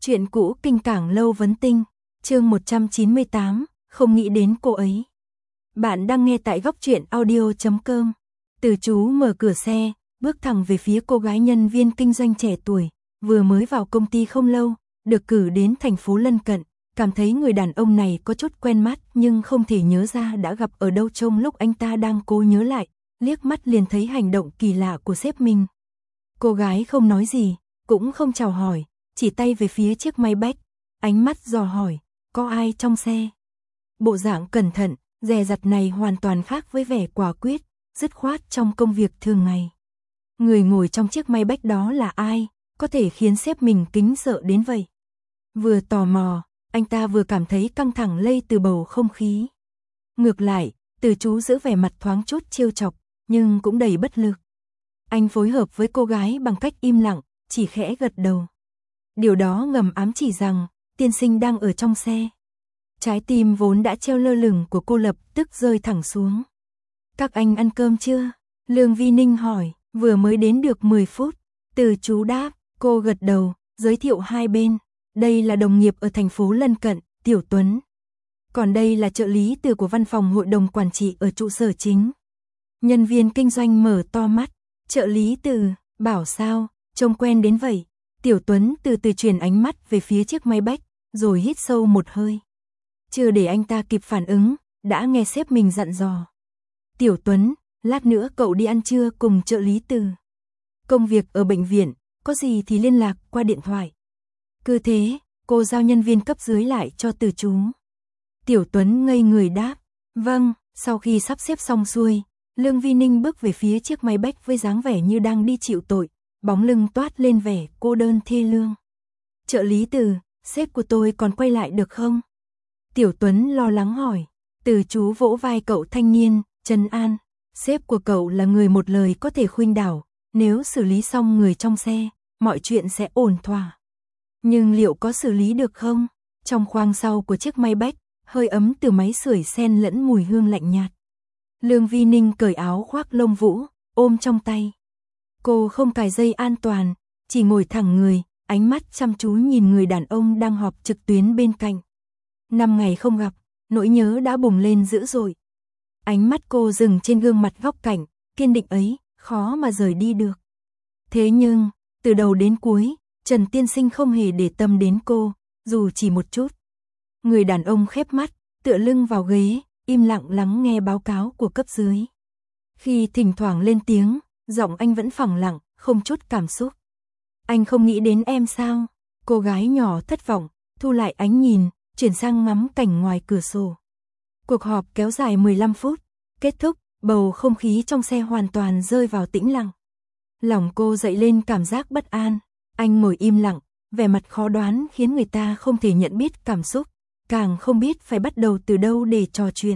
Chuyện cũ kinh cảng lâu vấn tinh, chương 198, không nghĩ đến cô ấy. Bạn đang nghe tại góc truyện audio.com. Từ chú mở cửa xe, bước thẳng về phía cô gái nhân viên kinh doanh trẻ tuổi, vừa mới vào công ty không lâu, được cử đến thành phố lân cận, cảm thấy người đàn ông này có chút quen mắt nhưng không thể nhớ ra đã gặp ở đâu. Trong lúc anh ta đang cố nhớ lại, liếc mắt liền thấy hành động kỳ lạ của sếp mình. Cô gái không nói gì, cũng không chào hỏi, chỉ tay về phía chiếc Maybach, ánh mắt dò hỏi, có ai trong xe? Bộ dạng cẩn thận, dè dặt này hoàn toàn khác với vẻ quả quyết, dứt khoát trong công việc thường ngày. Người ngồi trong chiếc Maybach đó là ai, có thể khiến sếp mình kính sợ đến vậy? Vừa tò mò, anh ta vừa cảm thấy căng thẳng lây từ bầu không khí. Ngược lại, Từ chú giữ vẻ mặt thoáng chút trêu chọc, nhưng cũng đầy bất lực. Anh phối hợp với cô gái bằng cách im lặng, chỉ khẽ gật đầu. Điều đó ngầm ám chỉ rằng, tiên sinh đang ở trong xe. Trái tim vốn đã treo lơ lửng của cô lập tức rơi thẳng xuống. Các anh ăn cơm chưa? Lương Vi Ninh hỏi, vừa mới đến được 10 phút. Từ chú đáp, cô gật đầu, giới thiệu hai bên. Đây là đồng nghiệp ở thành phố lân cận, Tiểu Tuấn. Còn đây là trợ lý Từ của văn phòng hội đồng quản trị ở trụ sở chính. Nhân viên kinh doanh mở to mắt, trợ lý Từ, bảo sao, trông quen đến vậy. Tiểu Tuấn từ từ chuyển ánh mắt về phía chiếc Maybach, rồi hít sâu một hơi. Chưa để anh ta kịp phản ứng, đã nghe sếp mình dặn dò. Tiểu Tuấn, lát nữa cậu đi ăn trưa cùng trợ lý Từ. Công việc ở bệnh viện, có gì thì liên lạc qua điện thoại. Cứ thế, cô giao nhân viên cấp dưới lại cho Từ chú. Tiểu Tuấn ngây người đáp, vâng. Sau khi sắp xếp xong xuôi, Lương Vi Ninh bước về phía chiếc Maybach với dáng vẻ như đang đi chịu tội, bóng lưng toát lên vẻ cô đơn thê lương. Trợ lý Từ, sếp của tôi còn quay lại được không? Tiểu Tuấn lo lắng hỏi. Từ chú vỗ vai cậu thanh niên, trấn an. Sếp của cậu là người một lời có thể khuynh đảo, nếu xử lý xong người trong xe, mọi chuyện sẽ ổn thỏa. Nhưng liệu có xử lý được không? Trong khoang sau của chiếc Maybach, hơi ấm từ máy sưởi xen lẫn mùi hương lạnh nhạt. Lương Vi Ninh cởi áo khoác lông vũ, ôm trong tay. Cô không cài dây an toàn, chỉ ngồi thẳng người, ánh mắt chăm chú nhìn người đàn ông đang họp trực tuyến bên cạnh. 5 ngày không gặp, nỗi nhớ đã bùng lên dữ dội. Ánh mắt cô dừng trên gương mặt góc cạnh, kiên định ấy, khó mà rời đi được. Thế nhưng, từ đầu đến cuối, Trần tiên sinh không hề để tâm đến cô, dù chỉ một chút. Người đàn ông khép mắt, tựa lưng vào ghế, im lặng lắng nghe báo cáo của cấp dưới. Khi thỉnh thoảng lên tiếng, giọng anh vẫn phẳng lặng, không chút cảm xúc. Anh không nghĩ đến em sao? Cô gái nhỏ thất vọng, thu lại ánh nhìn, chuyển sang ngắm cảnh ngoài cửa sổ. Cuộc họp kéo dài 15 phút, kết thúc, bầu không khí trong xe hoàn toàn rơi vào tĩnh lặng. Lòng cô dậy lên cảm giác bất an, anh ngồi im lặng, vẻ mặt khó đoán khiến người ta không thể nhận biết cảm xúc, càng không biết phải bắt đầu từ đâu để trò chuyện.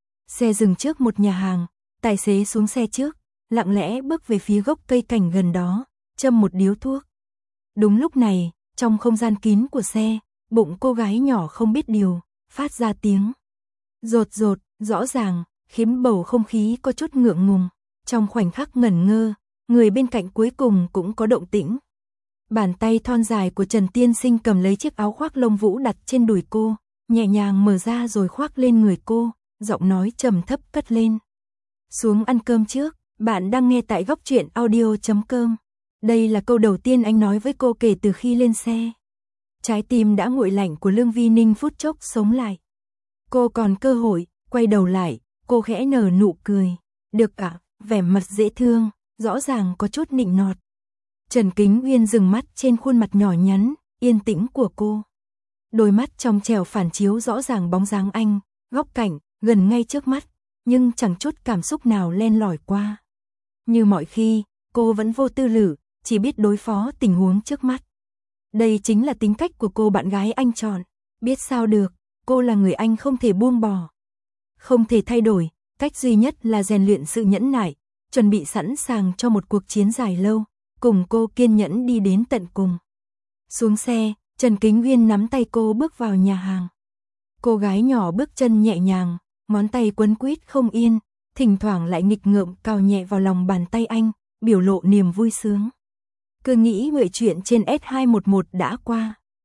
Xe dừng trước một nhà hàng, tài xế xuống xe trước, lặng lẽ bước về phía gốc cây cảnh gần đó, châm một điếu thuốc. Đúng lúc này, trong không gian kín của xe, bụng cô gái nhỏ không biết điều, phát ra tiếng rột rột, rõ ràng, khiến bầu không khí có chút ngượng ngùng. Trong khoảnh khắc ngẩn ngơ, người bên cạnh cuối cùng cũng có động tĩnh. Bàn tay thon dài của Trần tiên sinh cầm lấy chiếc áo khoác lông vũ đặt trên đùi cô, nhẹ nhàng mở ra rồi khoác lên người cô, giọng nói trầm thấp cất lên. Xuống ăn cơm trước, bạn đang nghe tại góc truyện audio.com. Đây là câu đầu tiên anh nói với cô kể từ khi lên xe. Trái tim đã nguội lạnh của Lương Vi Ninh phút chốc sống lại. Cô còn cơ hội, quay đầu lại, cô khẽ nở nụ cười. Được ạ, vẻ mặt dễ thương, rõ ràng có chút nịnh nọt. Trần Kính Uyên dừng mắt trên khuôn mặt nhỏ nhắn, yên tĩnh của cô. Đôi mắt trong trẻo phản chiếu rõ ràng bóng dáng anh, góc cạnh, gần ngay trước mắt, nhưng chẳng chút cảm xúc nào len lỏi qua. Như mọi khi, cô vẫn vô tư lự, chỉ biết đối phó tình huống trước mắt. Đây chính là tính cách của cô bạn gái anh chọn. Biết sao được, cô là người anh không thể buông bỏ. Không thể thay đổi, cách duy nhất là rèn luyện sự nhẫn nại, chuẩn bị sẵn sàng cho một cuộc chiến dài lâu, cùng cô kiên nhẫn đi đến tận cùng. Xuống xe, Trần Kính Uyên nắm tay cô bước vào nhà hàng. Cô gái nhỏ bước chân nhẹ nhàng, ngón tay quấn quýt không yên, thỉnh thoảng lại nghịch ngợm cào nhẹ vào lòng bàn tay anh, biểu lộ niềm vui sướng. Cứ nghĩ mọi chuyện trên S211 đã qua.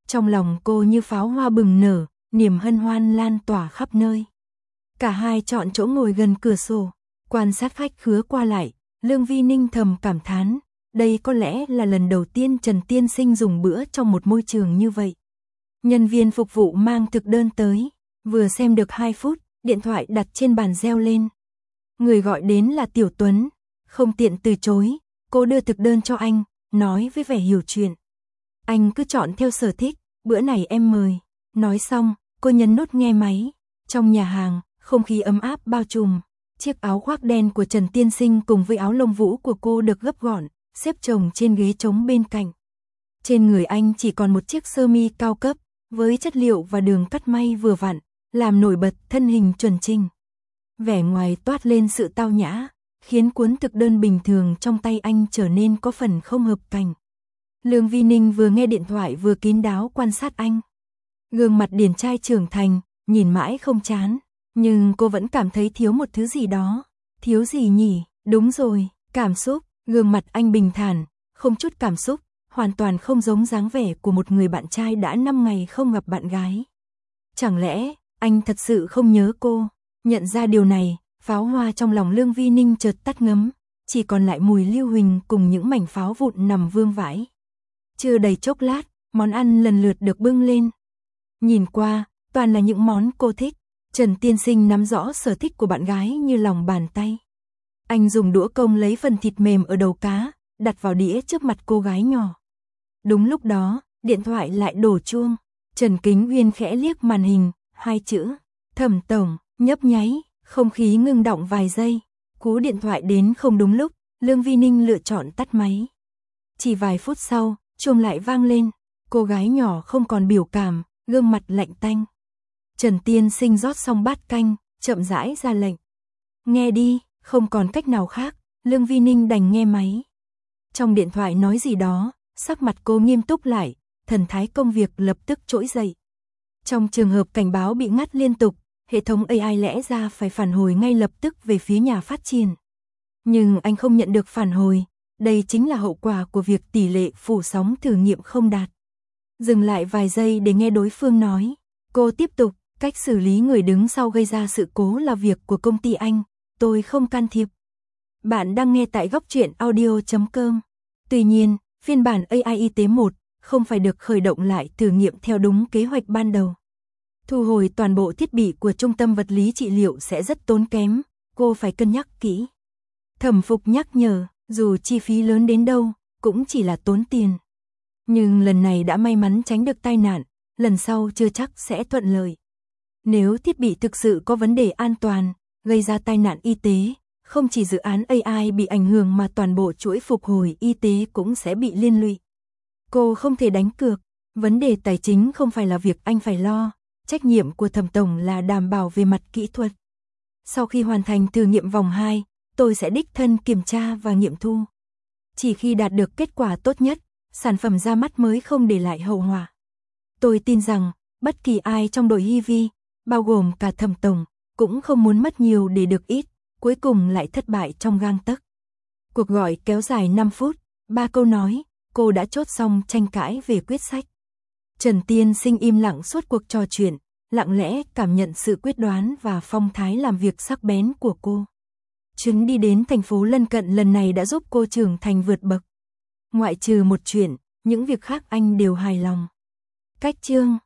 Trong lòng cô như pháo hoa bừng nở, niềm hân hoan lan tỏa khắp nơi. Cả hai chọn chỗ ngồi gần cửa sổ, quan sát khách khứa qua lại, Lương Vi Ninh thầm cảm thán, đây có lẽ là lần đầu tiên Trần Tiên Sinh dùng bữa trong một môi trường như vậy. Nhân viên phục vụ mang thực đơn tới, vừa xem được 2 phút, điện thoại đặt trên bàn reo lên. Người gọi đến là Tiểu Tuấn, không tiện từ chối, cô đưa thực đơn cho anh, nói với vẻ hiểu chuyện. Anh cứ chọn theo sở thích, bữa này em mời. Nói xong, cô nhấn nút nghe máy. Trong nhà hàng, không khí ấm áp bao trùm. Chiếc áo khoác đen của Trần Tiên Sinh cùng với áo lông vũ của cô được gấp gọn, xếp chồng trên ghế trống bên cạnh. Trên người anh chỉ còn một chiếc sơ mi cao cấp, với chất liệu và đường cắt may vừa vặn, làm nổi bật thân hình chuẩn chỉnh. Vẻ ngoài toát lên sự tao nhã, khiến cuốn thực đơn bình thường trong tay anh trở nên có phần không hợp cảnh. Lương Vi Ninh vừa nghe điện thoại vừa kín đáo quan sát anh. Gương mặt điển trai trưởng thành, nhìn mãi không chán, nhưng cô vẫn cảm thấy thiếu một thứ gì đó. Thiếu gì nhỉ? Đúng rồi, cảm xúc. Gương mặt anh bình thản, không chút cảm xúc, hoàn toàn không giống dáng vẻ của một người bạn trai đã 5 ngày không gặp bạn gái. Chẳng lẽ anh thật sự không nhớ cô? Nhận ra điều này, pháo hoa trong lòng Lương Vi Ninh chợt tắt ngấm, chỉ còn lại mùi lưu huỳnh cùng những mảnh pháo vụn nằm vương vãi. Chưa đầy chốc lát, món ăn lần lượt được bưng lên. Nhìn qua, toàn là những món cô thích. Trần Tiên Sinh nắm rõ sở thích của bạn gái như lòng bàn tay. Anh dùng đũa công lấy phần thịt mềm ở đầu cá, đặt vào đĩa trước mặt cô gái nhỏ. Đúng lúc đó, điện thoại lại đổ chuông. Trần Kính Uyên khẽ liếc màn hình, 2 chữ, Thẩm tổng, nhấp nháy, không khí ngưng đọng vài giây. Cú điện thoại đến không đúng lúc, Lương Vi Ninh lựa chọn tắt máy. Chỉ vài phút sau, chuông lại vang lên, cô gái nhỏ không còn biểu cảm, gương mặt lạnh tanh. Trần Tiên Sinh rót xong bát canh, chậm rãi ra lệnh. Nghe đi, không còn cách nào khác, Lương Vi Ninh đành nghe máy. Trong điện thoại nói gì đó, sắc mặt cô nghiêm túc lại, thần thái công việc lập tức trỗi dậy. Trong trường hợp cảnh báo bị ngắt liên tục, hệ thống AI lẽ ra phải phản hồi ngay lập tức về phía nhà phát triển. Nhưng anh không nhận được phản hồi, đây chính là hậu quả của việc tỷ lệ phủ sóng thử nghiệm không đạt. Dừng lại vài giây để nghe đối phương nói, cô tiếp tục, cách xử lý người đứng sau gây ra sự cố là việc của công ty anh, tôi không can thiệp. Bạn đang nghe tại Góc Truyện Audio.com. Tuy nhiên, phiên bản AI y tế 1 không phải được khởi động lại thử nghiệm theo đúng kế hoạch ban đầu. Thu hồi toàn bộ thiết bị của trung tâm vật lý trị liệu sẽ rất tốn kém, cô phải cân nhắc kỹ. Thẩm Phục nhắc nhở, dù chi phí lớn đến đâu, cũng chỉ là tốn tiền. Nhưng lần này đã may mắn tránh được tai nạn, lần sau chưa chắc sẽ thuận lợi. Nếu thiết bị thực sự có vấn đề an toàn, gây ra tai nạn y tế, không chỉ dự án AI bị ảnh hưởng mà toàn bộ chuỗi phục hồi y tế cũng sẽ bị liên lụy. Cô không thể đánh cược, vấn đề tài chính không phải là việc anh phải lo, trách nhiệm của Thẩm tổng là đảm bảo về mặt kỹ thuật. Sau khi hoàn thành thử nghiệm vòng 2, tôi sẽ đích thân kiểm tra và nghiệm thu. Chỉ khi đạt được kết quả tốt nhất, sản phẩm ra mắt mới không để lại hậu họa. Tôi tin rằng, bất kỳ ai trong đội Hivi, bao gồm cả Thẩm tổng, cũng không muốn mất nhiều để được ít, cuối cùng lại thất bại trong gang tấc. Cuộc gọi kéo dài 5 phút, 3 câu nói, cô đã chốt xong tranh cãi về quyết sách. Trần Tiên Sinh im lặng suốt cuộc trò chuyện, lặng lẽ cảm nhận sự quyết đoán và phong thái làm việc sắc bén của cô. Chuyến đi đến thành phố lân cận lần này đã giúp cô trưởng thành vượt bậc. Ngoại trừ một chuyện, những việc khác anh đều hài lòng. Cách chương